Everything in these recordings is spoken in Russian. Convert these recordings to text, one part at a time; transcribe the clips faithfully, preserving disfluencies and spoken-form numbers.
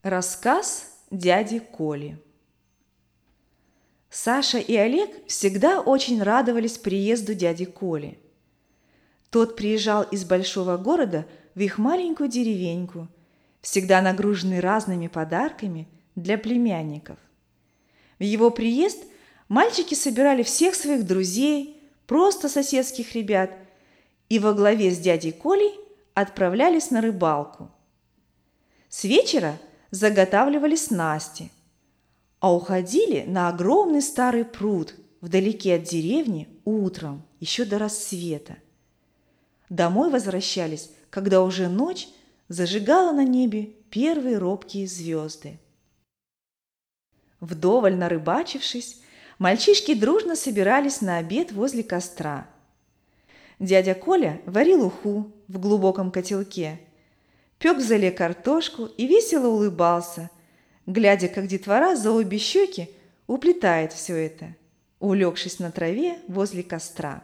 Рассказ дяди Коли. Саша и Олег всегда очень радовались приезду дяди Коли. Тот приезжал из большого города в их маленькую деревеньку, всегда нагруженный разными подарками для племянников. В его приезд мальчики собирали всех своих друзей, просто соседских ребят, и во главе с дядей Колей отправлялись на рыбалку. С вечера заготавливали снасти, а уходили на огромный старый пруд вдалеке от деревни утром, еще до рассвета. Домой возвращались, когда уже ночь зажигала на небе первые робкие звезды. Вдоволь нарыбачившись, мальчишки дружно собирались на обед возле костра. Дядя Коля варил уху в глубоком котелке, пек в золе картошку и весело улыбался, глядя, как детвора за обе щеки уплетает все это, улегшись на траве возле костра.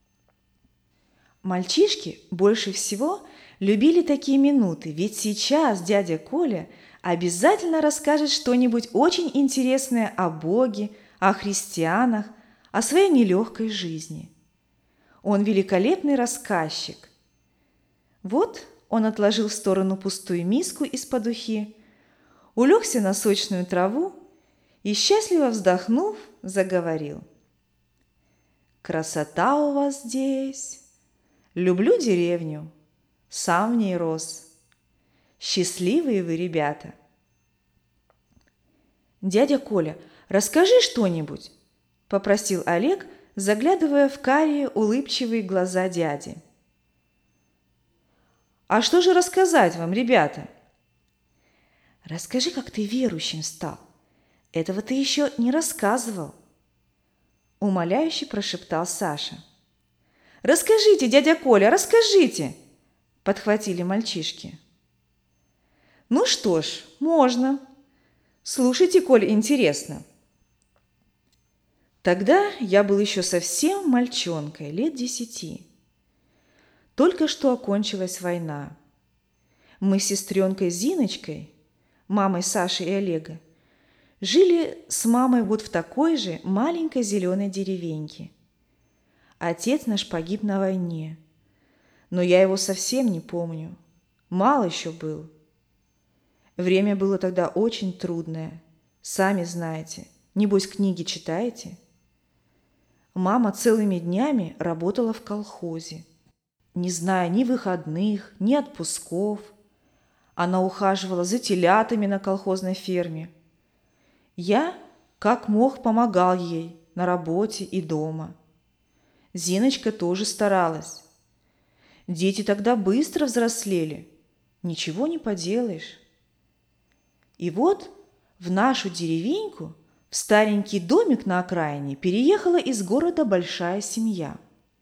Мальчишки больше всего любили такие минуты, ведь сейчас дядя Коля обязательно расскажет что-нибудь очень интересное о Боге, о христианах, о своей нелегкой жизни. Он великолепный рассказчик. Вот он отложил в сторону пустую миску из-под ухи, улегся на сочную траву и, счастливо вздохнув, заговорил. «Красота у вас здесь! Люблю деревню, сам в ней рос. Счастливые вы, ребята!» «Дядя Коля, расскажи что-нибудь!» – попросил Олег, заглядывая в карие улыбчивые глаза дяди. «А что же рассказать вам, ребята?» «Расскажи, как ты верующим стал. Этого ты еще не рассказывал», – умоляюще прошептал Саша. «Расскажите, дядя Коля, расскажите!» – подхватили мальчишки. «Ну что ж, можно. Слушайте, коль интересно. Тогда я был еще совсем мальчонкой, лет десяти. Только что окончилась война. Мы с сестренкой Зиночкой, мамой Саши и Олега, жили с мамой вот в такой же маленькой зеленой деревеньке. Отец наш погиб на войне, но я его совсем не помню, мало еще был. Время было тогда очень трудное, сами знаете, небось книги читаете. Мама целыми днями работала в колхозе, не зная ни выходных, ни отпусков. Она ухаживала за телятами на колхозной ферме. Я, как мог, помогал ей на работе и дома. Зиночка тоже старалась. Дети тогда быстро взрослели, ничего не поделаешь. И вот в нашу деревеньку, в старенький домик на окраине, переехала из города большая семья.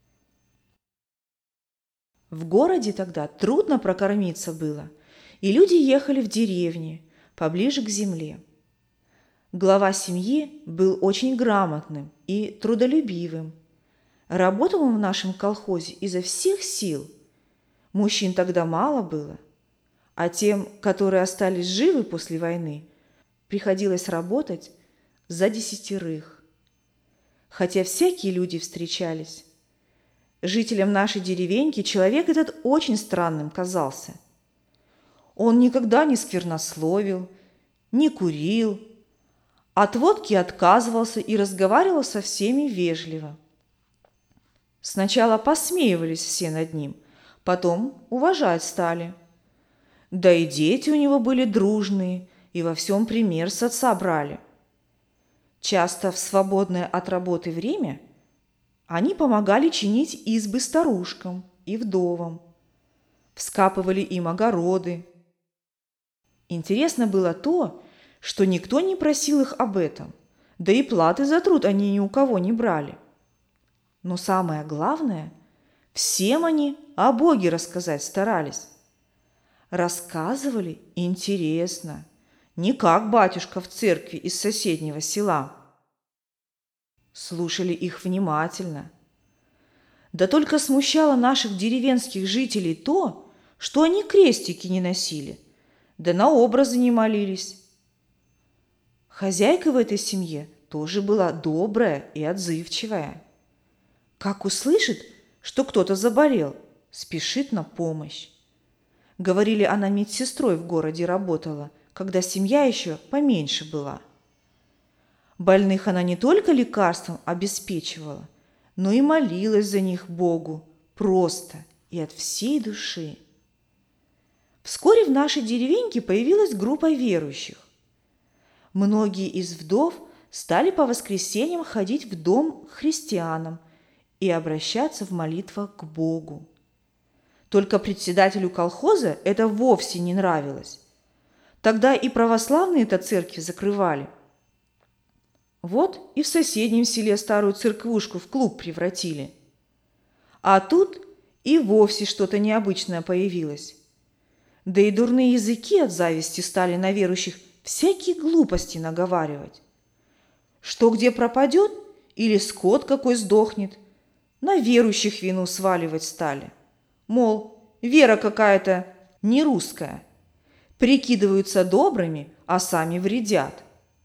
В городе тогда трудно прокормиться было, и люди ехали в деревни, поближе к земле. Глава семьи был очень грамотным и трудолюбивым. Работал он в нашем колхозе изо всех сил. Мужчин тогда мало было, а тем, которые остались живы после войны, приходилось работать за десятерых. Хотя всякие люди встречались. Жителям нашей деревеньки человек этот очень странным казался. Он никогда не сквернословил, не курил, от водки отказывался и разговаривал со всеми вежливо. Сначала посмеивались все над ним, потом уважать стали. Да и дети у него были дружные и во всем пример с отца брали. Часто в свободное от работы время они помогали чинить избы старушкам и вдовам, вскапывали им огороды. Интересно было то, что никто не просил их об этом, да и платы за труд они ни у кого не брали. Но самое главное, всем они о Боге рассказать старались. Рассказывали интересно, не как батюшка в церкви из соседнего села. Слушали их внимательно. Да только смущало наших деревенских жителей то, что они крестики не носили, да на образы не молились. Хозяйка в этой семье тоже была добрая и отзывчивая. Как услышит, что кто-то заболел, спешит на помощь. Говорили, она медсестрой в городе работала, когда семья еще поменьше была. Больных она не только лекарством обеспечивала, но и молилась за них Богу просто и от всей души. Вскоре в нашей деревеньке появилась группа верующих. Многие из вдов стали по воскресеньям ходить в дом к христианам и обращаться в молитвах к Богу. Только председателю колхоза это вовсе не нравилось. Тогда и православные-то церкви закрывали. Вот и в соседнем селе старую церквушку в клуб превратили. А тут и вовсе что-то необычное появилось. Да и дурные языки от зависти стали на верующих всякие глупости наговаривать. Что где пропадет или скот какой сдохнет, на верующих вину сваливать стали. Мол, вера какая-то не русская. Прикидываются добрыми, а сами вредят.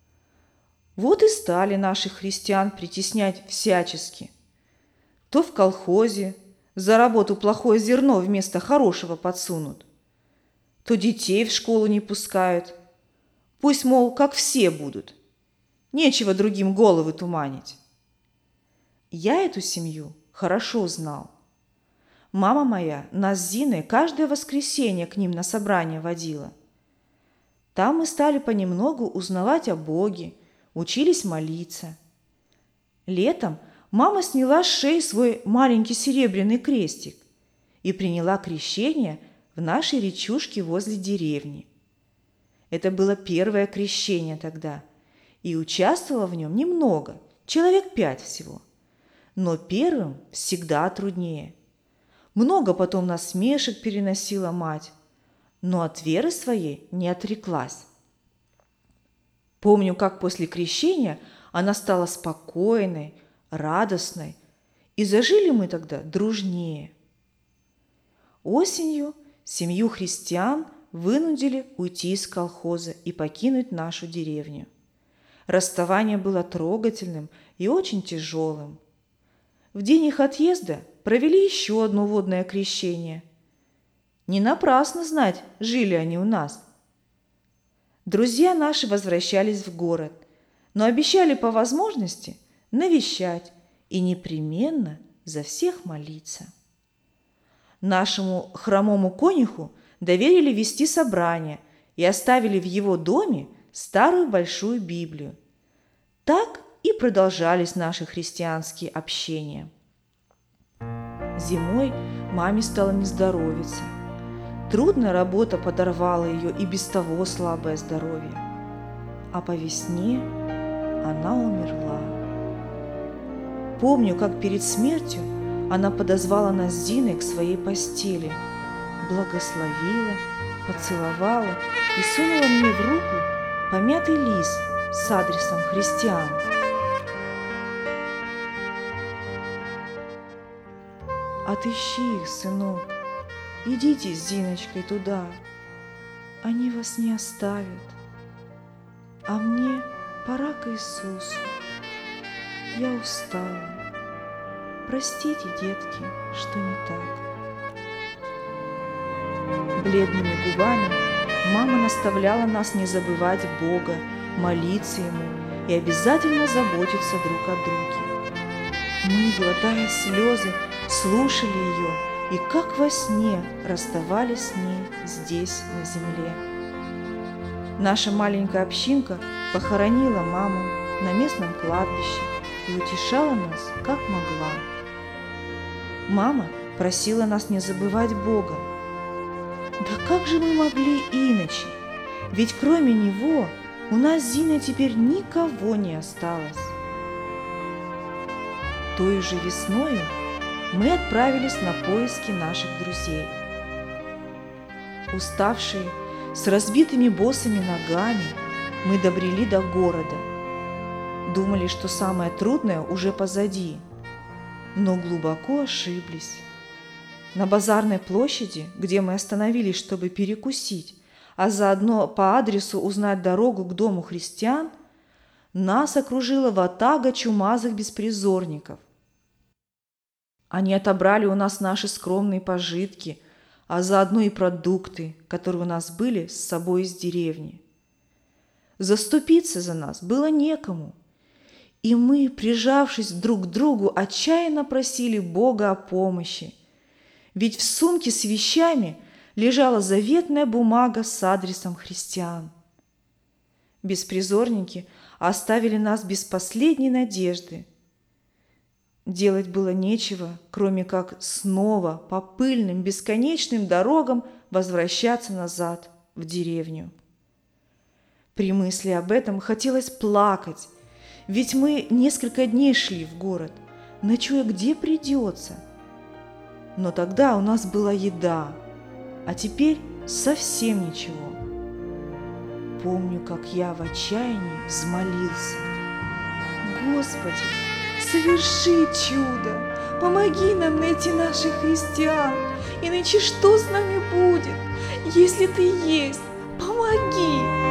Вот и стали наших христиан притеснять всячески. То в колхозе за работу плохое зерно вместо хорошего подсунут, то детей в школу не пускают. Пусть, мол, как все будут. Нечего другим головы туманить. Я эту семью хорошо знал. Мама моя нас с Зиной каждое воскресенье к ним на собрание водила. Там мы стали понемногу узнавать о Боге, учились молиться. Летом мама сняла с шеи свой маленький серебряный крестик и приняла крещение в нашей речушке возле деревни. Это было первое крещение тогда, и участвовало в нем немного, человек пять всего. Но первым всегда труднее. Много потом насмешек переносила мать, но от веры своей не отреклась. Помню, как после крещения она стала спокойной, радостной, и зажили мы тогда дружнее. Осенью семью христиан вынудили уйти из колхоза и покинуть нашу деревню. Расставание было трогательным и очень тяжелым. В день их отъезда провели еще одно водное крещение. Не напрасно знать, жили они у нас. Друзья наши возвращались в город, но обещали по возможности навещать и непременно за всех молиться. Нашему хромому конюху доверили вести собрание и оставили в его доме старую большую Библию. Так и продолжались наши христианские общения. Зимой маме стало не здоровиться. Трудная работа подорвала ее и без того слабое здоровье. А по весне она умерла. Помню, как перед смертью она подозвала нас с Зиной к своей постели, благословила, поцеловала и сунула мне в руку помятый лист с адресом христиан. «Отыщи их, сынок, идите с Зиночкой туда, они вас не оставят, а мне пора к Иисусу, я устала, простите, детки, что не так». Бледными губами мама наставляла нас не забывать Бога, молиться Ему и обязательно заботиться друг о друге. Мы, глотая слезы, слушали ее и как во сне расставались с ней здесь, на земле. Наша маленькая общинка похоронила маму на местном кладбище и утешала нас, как могла. Мама просила нас не забывать Бога. Да как же мы могли иначе? Ведь кроме Него у нас с Зиной теперь никого не осталось. Той же весною мы отправились на поиски наших друзей. Уставшие, с разбитыми босыми ногами, мы добрели до города. Думали, что самое трудное уже позади, но глубоко ошиблись. На базарной площади, где мы остановились, чтобы перекусить, а заодно по адресу узнать дорогу к дому христиан, нас окружила ватага чумазых беспризорников. Они отобрали у нас наши скромные пожитки, а заодно и продукты, которые у нас были с собой из деревни. Заступиться за нас было некому, и мы, прижавшись друг к другу, отчаянно просили Бога о помощи, ведь в сумке с вещами лежала заветная бумага с адресом христиан. Беспризорники оставили нас без последней надежды. Делать было нечего, кроме как снова по пыльным бесконечным дорогам возвращаться назад в деревню. При мысли об этом хотелось плакать, ведь мы несколько дней шли в город, ночуя где придется. Но тогда у нас была еда, а теперь совсем ничего. Помню, как я в отчаянии взмолился: «Господи, соверши чудо! Помоги нам найти наших христиан! Иначе что с нами будет? Если ты есть, помоги!»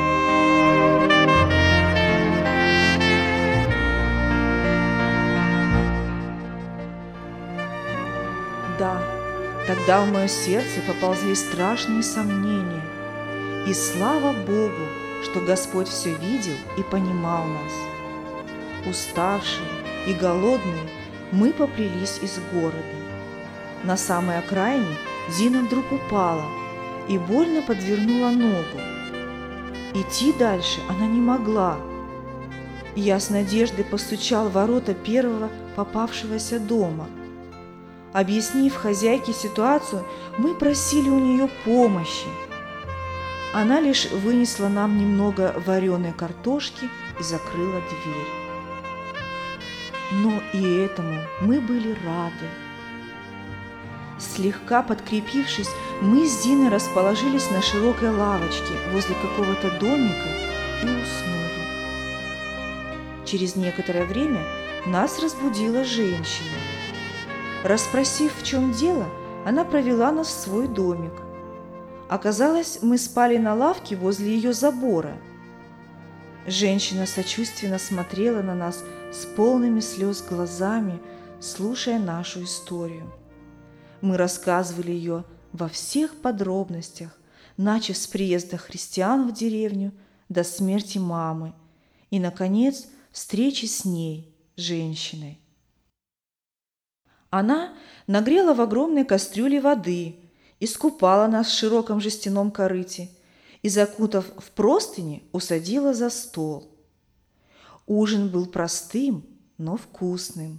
Да, тогда в мое сердце поползли страшные сомнения. И слава Богу, что Господь все видел и понимал нас. Уставшие и голодные мы поплелись из города. На самой окраине Зина вдруг упала и больно подвернула ногу. Идти дальше она не могла. Я с надеждой постучал в ворота первого попавшегося дома. Объяснив хозяйке ситуацию, мы просили у нее помощи. Она лишь вынесла нам немного вареной картошки и закрыла дверь. Но и этому мы были рады. Слегка подкрепившись, мы с Диной расположились на широкой лавочке возле какого-то домика и уснули. Через некоторое время нас разбудила женщина. Расспросив, в чем дело, она провела нас в свой домик. Оказалось, мы спали на лавке возле ее забора. Женщина сочувственно смотрела на нас с полными слез глазами, слушая нашу историю. Мы рассказывали ее во всех подробностях, начав с приезда христиан в деревню до смерти мамы и, наконец, встречи с ней, женщиной. Она нагрела в огромной кастрюле воды, искупала нас в широком жестяном корыте и, закутав в простыни, усадила за стол. Ужин был простым, но вкусным.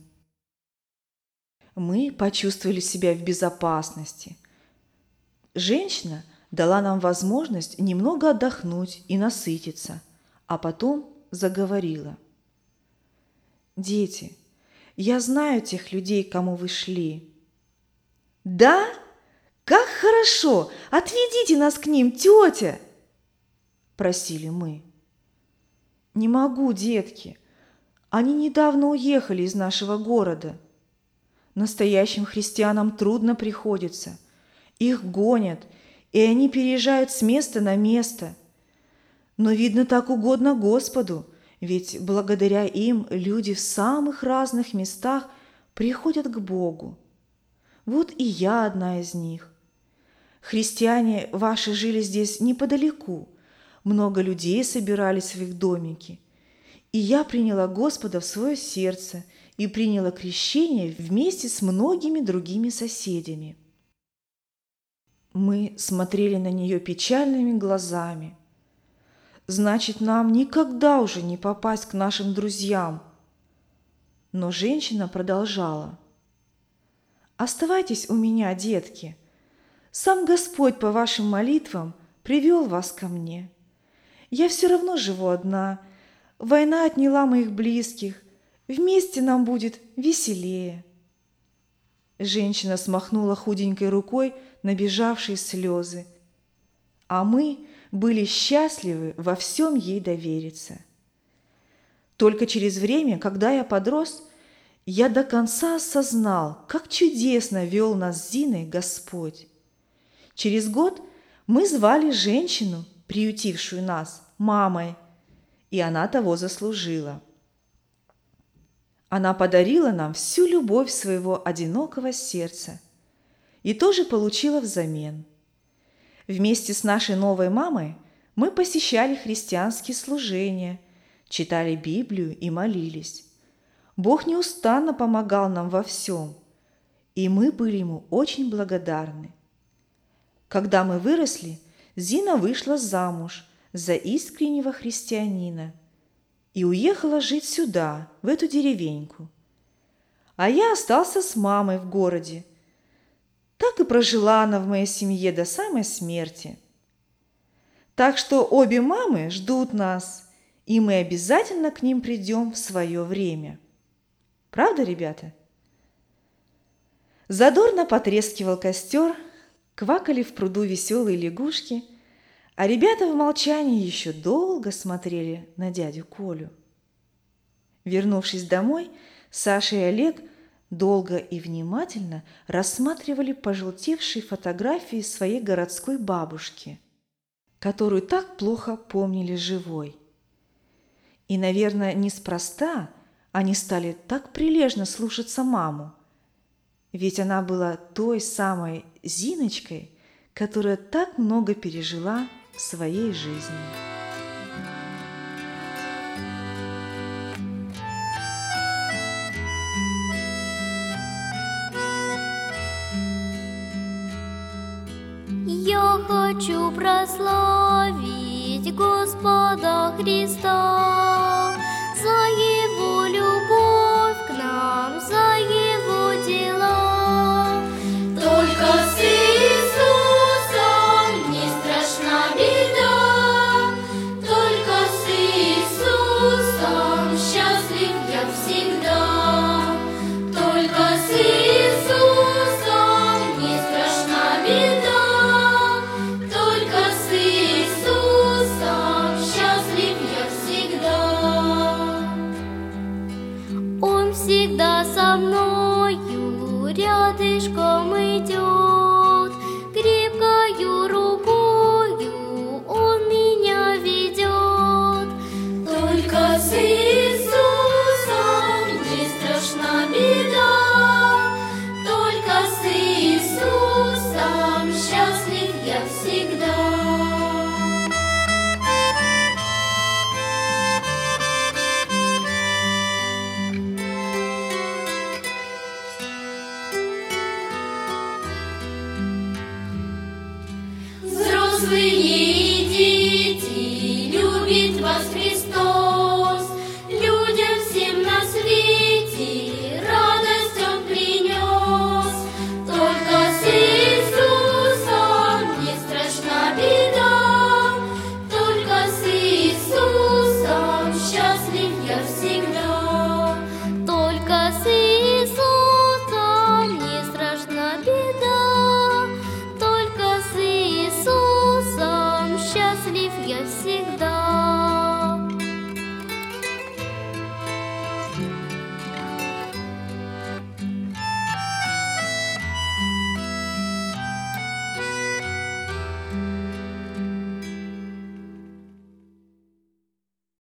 Мы почувствовали себя в безопасности. Женщина дала нам возможность немного отдохнуть и насытиться, а потом заговорила: «Дети, я знаю тех людей, к кому вы шли». «Да? Как хорошо! Отведите нас к ним, тетя!» – просили мы. «Не могу, детки. Они недавно уехали из нашего города. Настоящим христианам трудно приходится. Их гонят, и они переезжают с места на место. Но, видно, так угодно Господу, ведь благодаря им люди в самых разных местах приходят к Богу. Вот и я одна из них. Христиане ваши жили здесь неподалеку, много людей собирались в их домике. И я приняла Господа в свое сердце и приняла крещение вместе с многими другими соседями». Мы смотрели на нее печальными глазами. Значит, нам никогда уже не попасть к нашим друзьям. Но женщина продолжала: «Оставайтесь у меня, детки. Сам Господь по вашим молитвам привел вас ко мне. Я все равно живу одна. Война отняла моих близких. Вместе нам будет веселее». Женщина смахнула худенькой рукой набежавшие слезы, а мы были счастливы во всем ей довериться. Только через время, когда я подрос, я до конца осознал, как чудесно вел нас с Зиной Господь. Через год мы звали женщину приютившую нас, мамой, и она того заслужила. Она подарила нам всю любовь своего одинокого сердца и тоже получила взамен. Вместе с нашей новой мамой мы посещали христианские служения, читали Библию и молились. Бог неустанно помогал нам во всем, и мы были Ему очень благодарны. Когда мы выросли, Зина вышла замуж за искреннего христианина и уехала жить сюда, в эту деревеньку. А я остался с мамой в городе. Так и прожила она в моей семье до самой смерти. Так что обе мамы ждут нас, и мы обязательно к ним придем в свое время. Правда, ребята? Задорно потрескивал костер, квакали в пруду веселые лягушки, а ребята в молчании еще долго смотрели на дядю Колю. Вернувшись домой, Саша и Олег долго и внимательно рассматривали пожелтевшие фотографии своей городской бабушки, которую так плохо помнили живой. И, наверное, неспроста они стали так прилежно слушаться маму, ведь она была той самой Зиночкой, которая так много пережила в своей жизни. Я хочу прославить Господа Христа за Его любовь к нам, за Его дела. Только с Иисусом не страшна беда, только с Иисусом счастлив я всегда. Только с Иисусом не страшна беда, только с Иисусом счастлив я всегда. Он всегда со мною рядышком идет, крепкою рукою Он меня ведет. Только с Иисусом не страшна беда, только с Иисусом счастлив я всегда. Взрослые и дети, любит вас Христос.